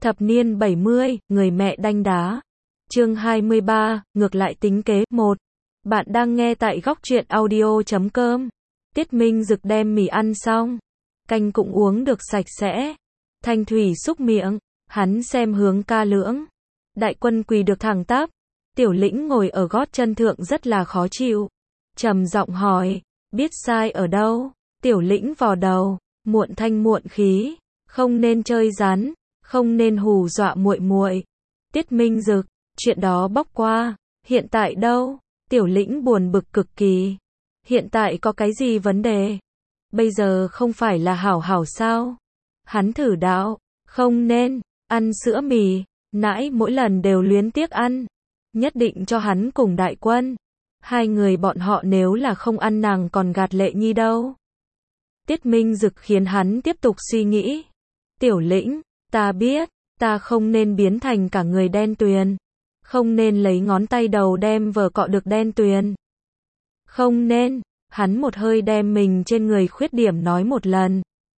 Thập niên 70, người mẹ đanh đá. Chương 23, ngược lại tính kế. 1. Bạn đang nghe tại góc truyện audio.com. Tiết Minh Dực đem mì ăn xong, canh cũng uống được sạch sẽ. Thanh thủy xúc miệng, hắn xem hướng ca lưỡng. Đại Quân quỳ được thẳng tắp, Tiểu Lĩnh ngồi ở gót chân thượng rất là khó chịu. Trầm giọng hỏi, biết sai ở đâu? Tiểu Lĩnh vò đầu, muộn thanh muộn khí, không nên chơi rắn, không nên hù dọa muội muội. Tiết Minh Dực, chuyện đó bóc qua, hiện tại đâu? Tiểu Lĩnh buồn bực cực kỳ. Hiện tại có cái gì vấn đề? Bây giờ không phải là hảo hảo sao? Hắn thử đạo, không nên ăn sữa mì, nãi mỗi lần đều luyến tiếc ăn. Nhất định cho hắn cùng Đại Quân. Hai người bọn họ nếu là không ăn nàng còn gạt Lệ Nhi đâu. Tiết Minh Dực khiến hắn tiếp tục suy nghĩ. Tiểu Lĩnh, ta biết, ta không nên biến thành cả người đen tuyền. Không nên lấy ngón tay đầu đem vờ cọ được đen tuyền. Không nên, hắn một hơi đem mình trên người khuyết điểm nói một lần.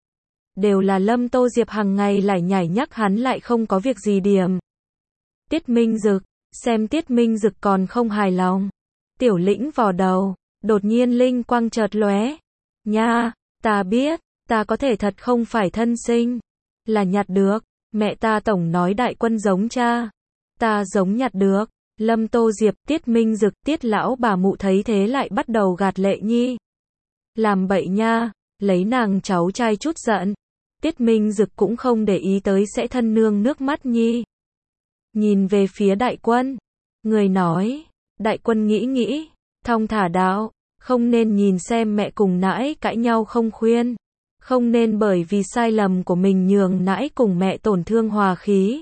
Đều là Lâm Tô Diệp hàng ngày lải nhải nhắc hắn lại không có việc gì điểm. Tiết Minh Dực, xem Tiết Minh Dực còn không hài lòng. Tiểu Lĩnh vò đầu, đột nhiên linh quang chợt lóe. Nha, ta biết, ta có thể thật không phải thân sinh. Là nhặt được, mẹ ta tổng nói Đại Quân giống cha. Ta giống nhặt được. Lâm Tô Diệp, Tiết Minh Dực, Tiết lão bà mụ thấy thế lại bắt đầu gạt Lệ Nhi. Làm bậy nha, lấy nàng cháu trai chút giận. Tiết Minh Dực cũng không để ý tới sẽ thân nương nước mắt Nhi. Nhìn về phía Đại Quân. Người nói, Đại Quân nghĩ nghĩ, thong thả đạo, không nên nhìn xem mẹ cùng nãi cãi nhau không khuyên. Không nên bởi vì sai lầm của mình nhường nãi cùng mẹ tổn thương hòa khí.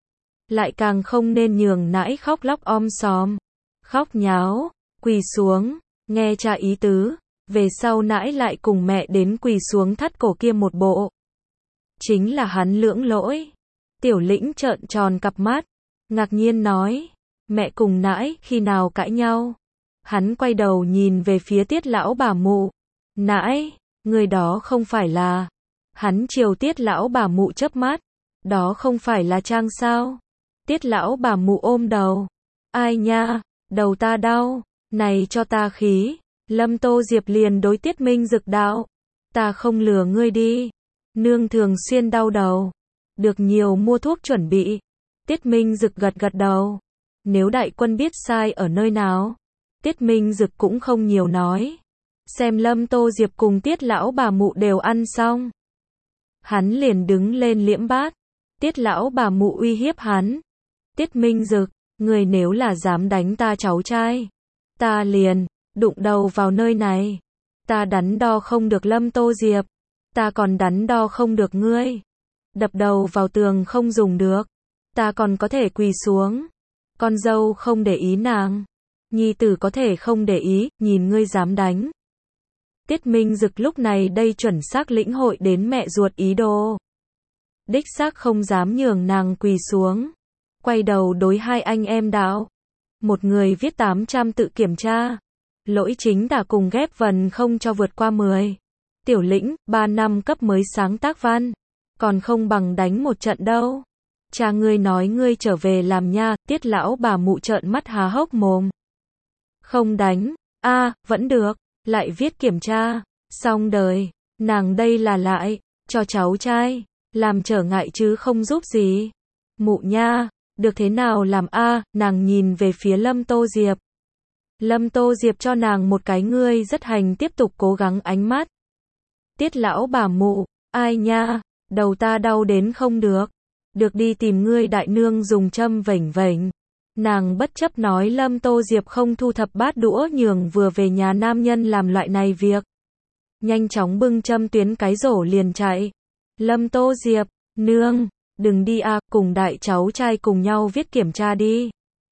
Lại càng không nên nhường nãi khóc lóc xòm, khóc nháo, quỳ xuống, nghe cha ý tứ, về sau nãi lại cùng mẹ đến quỳ xuống thắt cổ kia một bộ. Chính là hắn lưỡng lỗi. Tiểu Lĩnh trợn tròn cặp mắt, ngạc nhiên nói, mẹ cùng nãi khi nào cãi nhau? Hắn quay đầu nhìn về phía Tiết lão bà mụ. Nãi, người đó không phải là... Hắn chiều Tiết lão bà mụ chớp mắt. Đó không phải là Trang sao? Tiết lão bà mụ ôm đầu. Ai nha, đầu ta đau, này cho ta khí. Lâm Tô Diệp liền đối Tiết Minh Dực đạo. Ta không lừa ngươi đi. Nương thường xuyên đau đầu. Được nhiều mua thuốc chuẩn bị. Tiết Minh Dực gật gật đầu. Nếu Đại Quân biết sai ở nơi nào, Tiết Minh Dực cũng không nhiều nói. Xem Lâm Tô Diệp cùng Tiết lão bà mụ đều ăn xong. Hắn liền đứng lên liễm bát. Tiết lão bà mụ uy hiếp hắn. Tiết Minh Dực, người nếu là dám đánh ta cháu trai, ta liền đụng đầu vào nơi này. Ta đắn đo không được Lâm Tô Diệp, ta còn đắn đo không được ngươi. Đập đầu vào tường không dùng được, ta còn có thể quỳ xuống. Con dâu không để ý nàng, nhi tử có thể không để ý, nhìn ngươi dám đánh. Tiết Minh Dực lúc này đây chuẩn xác lĩnh hội đến mẹ ruột ý đồ. Đích xác không dám nhường nàng quỳ xuống. Quay đầu đối hai anh em đạo. Một người viết 800 tự kiểm tra. Lỗi chính đả cùng ghép vần không cho vượt qua 10. Tiểu Lĩnh, 3 năm cấp mới sáng tác văn. Còn không bằng đánh một trận đâu. Cha ngươi nói ngươi trở về làm nha. Tiết lão bà mụ trợn mắt há hốc mồm. Không đánh, vẫn được. Lại viết kiểm tra. Xong đời, nàng đây là lại, cho cháu trai. Làm trở ngại chứ không giúp gì. Mụ nha. Được thế nào làm nàng nhìn về phía Lâm Tô Diệp. Lâm Tô Diệp cho nàng một cái ngươi rất hành tiếp tục cố gắng ánh mắt. Tiết lão bà mụ, ai nha, đầu ta đau đến không được. Được đi tìm ngươi đại nương dùng châm vểnh vểnh. Nàng bất chấp nói Lâm Tô Diệp không thu thập bát đũa nhường vừa về nhà nam nhân làm loại này việc. Nhanh chóng bưng châm tuyến cái rổ liền chạy. Lâm Tô Diệp, nương. Đừng đi cùng đại cháu trai cùng nhau viết kiểm tra đi.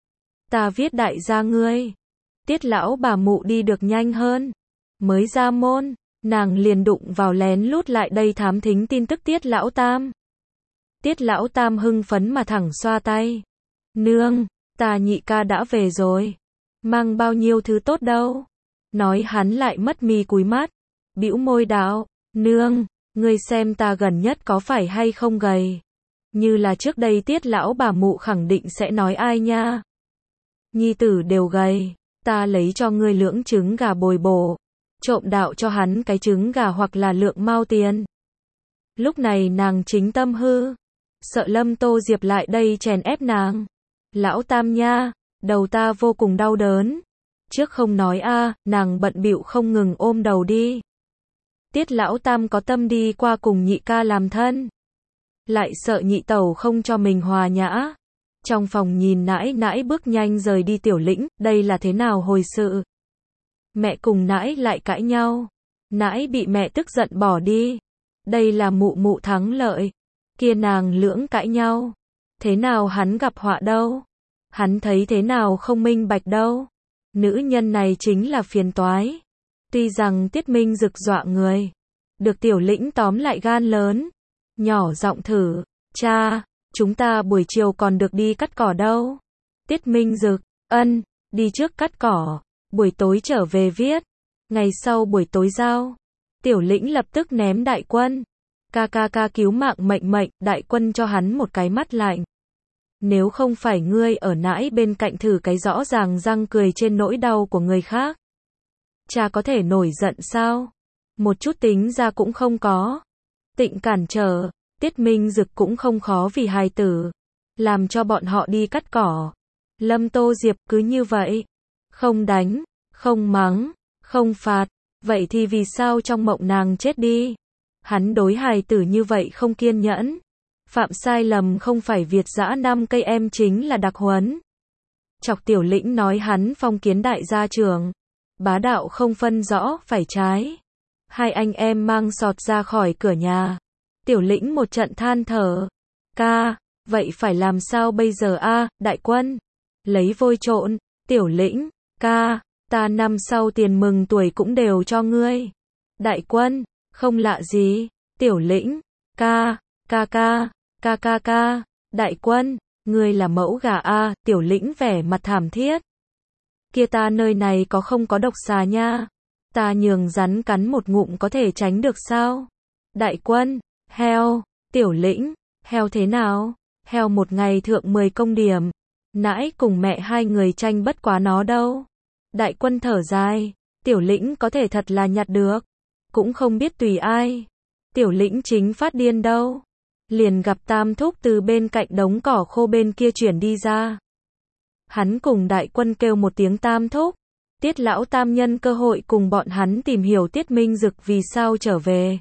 Ta viết đại gia ngươi. Tiết lão bà mụ đi được nhanh hơn. Mới ra môn, nàng liền đụng vào lén lút lại đây thám thính tin tức Tiết lão tam. Tiết lão tam hưng phấn mà thẳng xoa tay. Nương, ta nhị ca đã về rồi. Mang bao nhiêu thứ tốt đâu. Nói hắn lại mất mi cúi mắt. Bĩu môi đạo, nương, ngươi xem ta gần nhất có phải hay không gầy. Như là trước đây Tiết lão bà mụ khẳng định sẽ nói ai nha. Nhi tử đều gầy, ta lấy cho ngươi lưỡng trứng gà bồi bổ, trộm đạo cho hắn cái trứng gà hoặc là lượng mao tiền. Lúc này nàng chính tâm hư, sợ Lâm Tô Diệp lại đây chèn ép nàng. Lão Tam nha, đầu ta vô cùng đau đớn. Trước không nói a, nàng bận bịu không ngừng ôm đầu đi. Tiết lão Tam có tâm đi qua cùng nhị ca làm thân, lại sợ nhị tẩu không cho mình hòa nhã. Trong phòng nhìn nãi nãi bước nhanh rời đi Tiểu Lĩnh, đây là thế nào hồi sự? Mẹ cùng nãi lại cãi nhau, nãi bị mẹ tức giận bỏ đi. Đây là mụ mụ thắng lợi, kia nàng lưỡng cãi nhau. Thế nào hắn gặp họa đâu? Hắn thấy thế nào không minh bạch đâu? Nữ nhân này chính là phiền toái. Tuy rằng Tiết Minh Dực dọa người, được Tiểu Lĩnh tóm lại gan lớn, nhỏ giọng thử, cha, chúng ta buổi chiều còn được đi cắt cỏ đâu. Tiết Minh Dực, ân, đi trước cắt cỏ, buổi tối trở về viết, ngày sau buổi tối giao. Tiểu Lĩnh lập tức ném Đại Quân. Ca cứu mạng mệnh mệnh, Đại Quân cho hắn một cái mắt lạnh. Nếu không phải ngươi ở nãi bên cạnh thử cái rõ ràng răng cười trên nỗi đau của người khác, cha có thể nổi giận sao? Một chút tính ra cũng không có. Tịnh cản trở, Tiết Minh Dực cũng không khó vì hài tử, làm cho bọn họ đi cắt cỏ. Lâm Tô Diệp cứ như vậy, không đánh, không mắng, không phạt, vậy thì vì sao trong mộng nàng chết đi? Hắn đối hài tử như vậy không kiên nhẫn. Phạm sai lầm không phải Việt dã 5 cây em chính là đặc huấn. Chọc Tiểu Lĩnh nói hắn phong kiến đại gia trưởng, bá đạo không phân rõ phải trái. Hai anh em mang sọt ra khỏi cửa nhà. Tiểu Lĩnh một trận than thở. Ca, vậy phải làm sao bây giờ a, Đại Quân? Lấy vôi trộn. Tiểu Lĩnh, ca, ta năm sau tiền mừng tuổi cũng đều cho ngươi. Đại Quân, không lạ gì. Tiểu Lĩnh, ca, ca. Đại Quân, ngươi là mẫu gà a. Tiểu Lĩnh vẻ mặt thảm thiết. Kia ta nơi này có không có độc xà nha. Ta nhường rắn cắn một ngụm có thể tránh được sao? Đại Quân, heo. Tiểu Lĩnh, heo thế nào? Heo một ngày thượng 10 công điểm. Nãi cùng mẹ hai người tranh bất quá nó đâu. Đại Quân thở dài. Tiểu Lĩnh có thể thật là nhặt được, cũng không biết tùy ai. Tiểu Lĩnh chính phát điên đâu. Liền gặp Tam Thúc từ bên cạnh đống cỏ khô bên kia chuyển đi ra. Hắn cùng Đại Quân kêu một tiếng Tam Thúc. Tiết lão Tam nhân cơ hội cùng bọn hắn tìm hiểu Tiết Minh Dực vì sao trở về.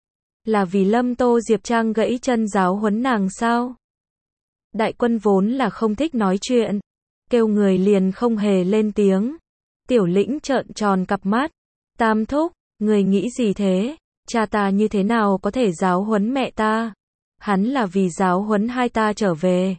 Là vì Lâm Tô Diệp Trang gãy chân giáo huấn nàng sao? Đại Quân vốn là không thích nói chuyện, kêu người liền không hề lên tiếng. Tiểu Lĩnh trợn tròn cặp mắt. Tam Thúc, người nghĩ gì thế? Cha ta như thế nào có thể giáo huấn mẹ ta? Hắn là vì giáo huấn hai ta trở về.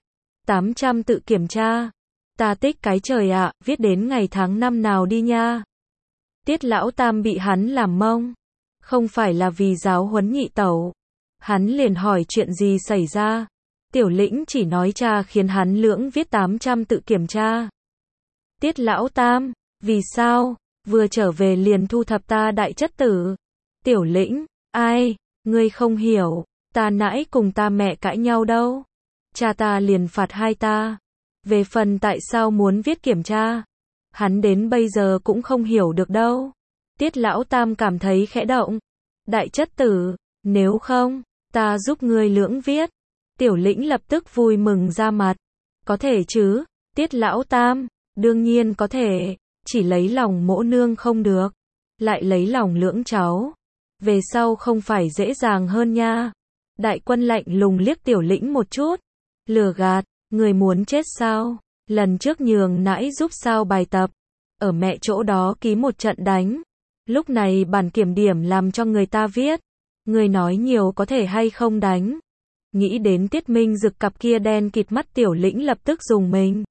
800 tự kiểm tra. Ta tích cái trời ạ, viết đến ngày tháng năm nào đi nha. Tiết lão Tam bị hắn làm mông. Không phải là vì giáo huấn nhị tẩu. Hắn liền hỏi chuyện gì xảy ra. Tiểu Lĩnh chỉ nói cha khiến hắn lưỡng viết 800 tự kiểm tra. Tiết lão Tam, vì sao? Vừa trở về liền thu thập ta đại chất tử. Tiểu Lĩnh, ai? Ngươi không hiểu. Ta nãi cùng ta mẹ cãi nhau đâu. Cha ta liền phạt hai ta. Về phần tại sao muốn viết kiểm tra, hắn đến bây giờ cũng không hiểu được đâu. Tiết lão Tam cảm thấy khẽ động. Đại chất tử, nếu không, ta giúp ngươi lưỡng viết. Tiểu Lĩnh lập tức vui mừng ra mặt. Có thể chứ, Tiết lão Tam, đương nhiên có thể, chỉ lấy lòng mỗ nương không được, lại lấy lòng lưỡng cháu. Về sau không phải dễ dàng hơn nha. Đại Quân lạnh lùng liếc Tiểu Lĩnh một chút. Lừa gạt, người muốn chết sao? Lần trước nhường nãi giúp sao bài tập, ở mẹ chỗ đó ký một trận đánh. Lúc này bản kiểm điểm làm cho người ta viết. Người nói nhiều có thể hay không đánh? Nghĩ đến Tiết Minh Dực cặp kia đen kịt mắt, Tiểu Lĩnh lập tức dùng mình.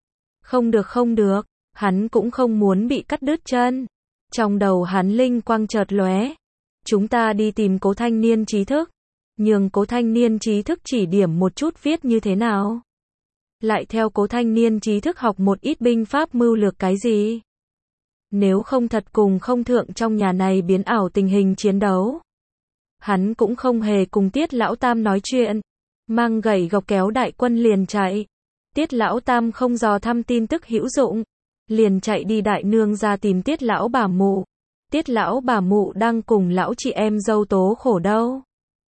Không được, hắn cũng không muốn bị cắt đứt chân. Trong đầu hắn linh quang chợt lóe. Chúng ta đi tìm Cố thanh niên trí thức, nhường Cố thanh niên trí thức chỉ điểm một chút viết như thế nào. Lại theo Cố thanh niên trí thức học một ít binh pháp mưu lược cái gì. Nếu không thật cùng không thượng trong nhà này biến ảo tình hình chiến đấu. Hắn cũng không hề cùng Tiết lão Tam nói chuyện, mang gậy gộc kéo đại quân liền chạy. Tiết lão tam không dò thăm tin tức hữu dụng, liền chạy đi đại nương ra tìm Tiết lão bà mụ. Tiết lão bà mụ đang cùng lão chị em dâu tố khổ đâu.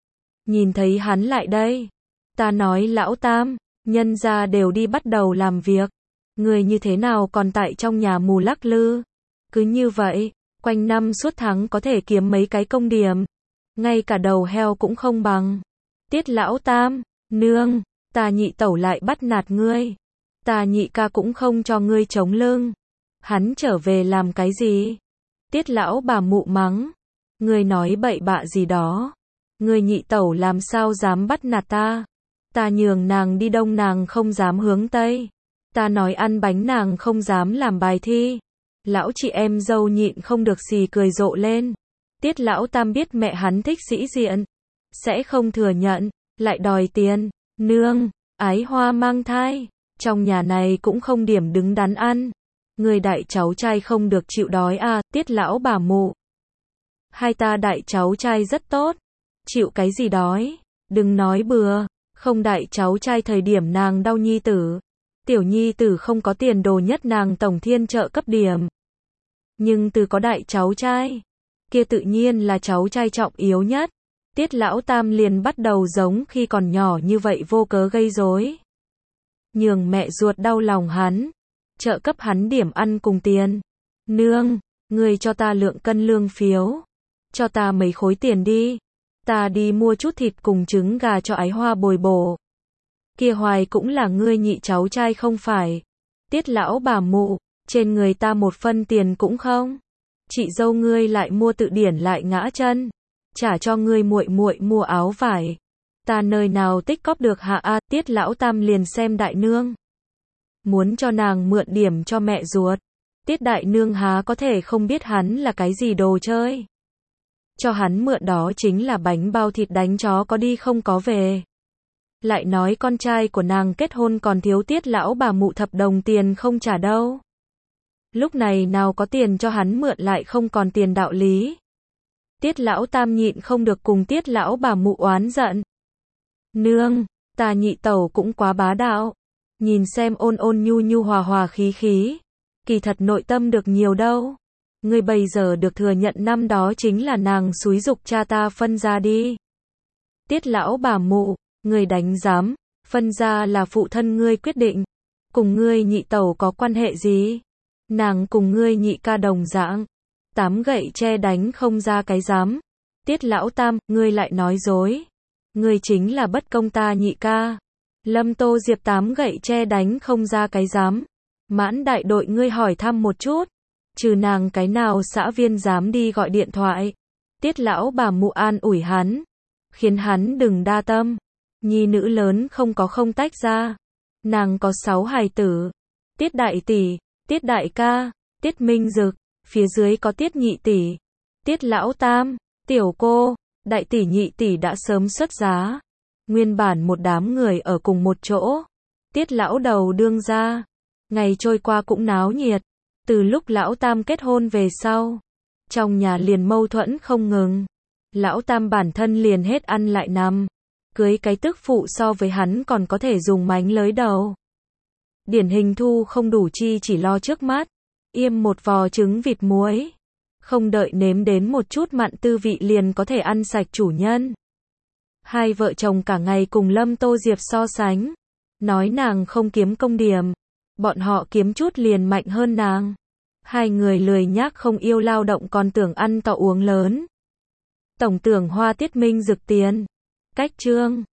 Nhìn thấy hắn lại đây, ta nói lão tam, nhân gia đều đi bắt đầu làm việc, người như thế nào còn tại trong nhà mù lắc lư. Cứ như vậy, quanh năm suốt tháng có thể kiếm mấy cái công điểm, ngay cả đầu heo cũng không bằng. Tiết lão tam, nương, ta nhị tẩu lại bắt nạt ngươi, ta nhị ca cũng không cho ngươi chống lưng, hắn trở về làm cái gì? Tiết lão bà mụ mắng, ngươi nói bậy bạ gì đó, ngươi nhị tẩu làm sao dám bắt nạt ta, ta nhường nàng đi đông nàng không dám hướng tây, ta nói ăn bánh nàng không dám làm bài thi. Lão chị em dâu nhịn không được xì cười rộ lên. Tiết lão tam biết mẹ hắn thích sĩ diện, sẽ không thừa nhận, lại đòi tiền. Nương, ái hoa mang thai, trong nhà này cũng không điểm đứng đắn ăn. Người đại cháu trai không được chịu đói à, Tiết lão bà mụ. Hai ta đại cháu trai rất tốt, chịu cái gì đói, đừng nói bừa, không đại cháu trai thời điểm nàng đau nhi tử. Tiểu nhi tử không có tiền đồ nhất nàng tổng thiên trợ cấp điểm. Nhưng từ có đại cháu trai, kia tự nhiên là cháu trai trọng yếu nhất. Tiết lão tam liền bắt đầu giống khi còn nhỏ như vậy vô cớ gây rối. Nhường mẹ ruột đau lòng hắn, trợ cấp hắn điểm ăn cùng tiền. Nương, ngươi cho ta lượng cân lương phiếu, cho ta mấy khối tiền đi, ta đi mua chút thịt cùng trứng gà cho ái hoa bồi bổ. Kia hoài cũng là ngươi nhị cháu trai không phải. Tiết lão bà mụ, trên người ta một phân tiền cũng không. Chị dâu ngươi lại mua tự điển lại ngã chân, trả cho ngươi muội muội mua áo vải. Ta nơi nào tích cóp được hạ a? Tiết lão tam liền xem đại nương, muốn cho nàng mượn điểm cho mẹ ruột. Tiết đại nương há có thể không biết hắn là cái gì đồ chơi. Cho hắn mượn đó chính là bánh bao thịt đánh chó có đi không có về. Lại nói con trai của nàng kết hôn còn thiếu Tiết lão bà mụ thập đồng tiền không trả đâu. Lúc này nào có tiền cho hắn mượn lại không còn tiền đạo lý. Tiết lão tam nhịn không được cùng Tiết lão bà mụ oán giận. Nương, ta nhị tẩu cũng quá bá đạo. Nhìn xem ôn ôn nhu nhu hòa hòa khí khí. Kỳ thật nội tâm được nhiều đâu. Ngươi bây giờ được thừa nhận năm đó chính là nàng xúi giục cha ta phân ra đi. Tiết lão bà mụ, ngươi đánh giám, phân ra là phụ thân ngươi quyết định. Cùng ngươi nhị tẩu có quan hệ gì? Nàng cùng ngươi nhị ca đồng dạng. 8 gậy tre đánh không ra cái giám. Tiết lão tam, ngươi lại nói dối. Ngươi chính là bất công ta nhị ca. Lâm Tô Diệp 8 gậy tre đánh không ra cái giám. Mãn đại đội ngươi hỏi thăm một chút. Trừ nàng cái nào xã viên dám đi gọi điện thoại. Tiết lão bà mụ an ủi hắn, khiến hắn đừng đa tâm. Nhi nữ lớn không có không tách ra. Nàng có 6 hài tử. Tiết đại tỷ, Tiết đại ca, Tiết Minh Dực, phía dưới có Tiết nhị tỷ, Tiết lão tam, tiểu cô, đại tỷ nhị tỷ đã sớm xuất giá. Nguyên bản một đám người ở cùng một chỗ. Tiết lão đầu đương ra. Ngày trôi qua cũng náo nhiệt. Từ lúc lão tam kết hôn về sau, trong nhà liền mâu thuẫn không ngừng. Lão tam bản thân liền hết ăn lại nằm. Cưới cái tức phụ so với hắn còn có thể dùng mánh lới đầu. Điển hình thu không đủ chi chỉ lo trước mắt. Yêm một vò trứng vịt muối. Không đợi nếm đến một chút mặn tư vị liền có thể ăn sạch chủ nhân. Hai vợ chồng cả ngày cùng Lâm Tô Diệp so sánh. Nói nàng không kiếm công điểm. Bọn họ kiếm chút liền mạnh hơn nàng. Hai người lười nhác không yêu lao động còn tưởng ăn to uống lớn. Tổng tưởng hoa Tiết Minh Dực tiền. Cách chương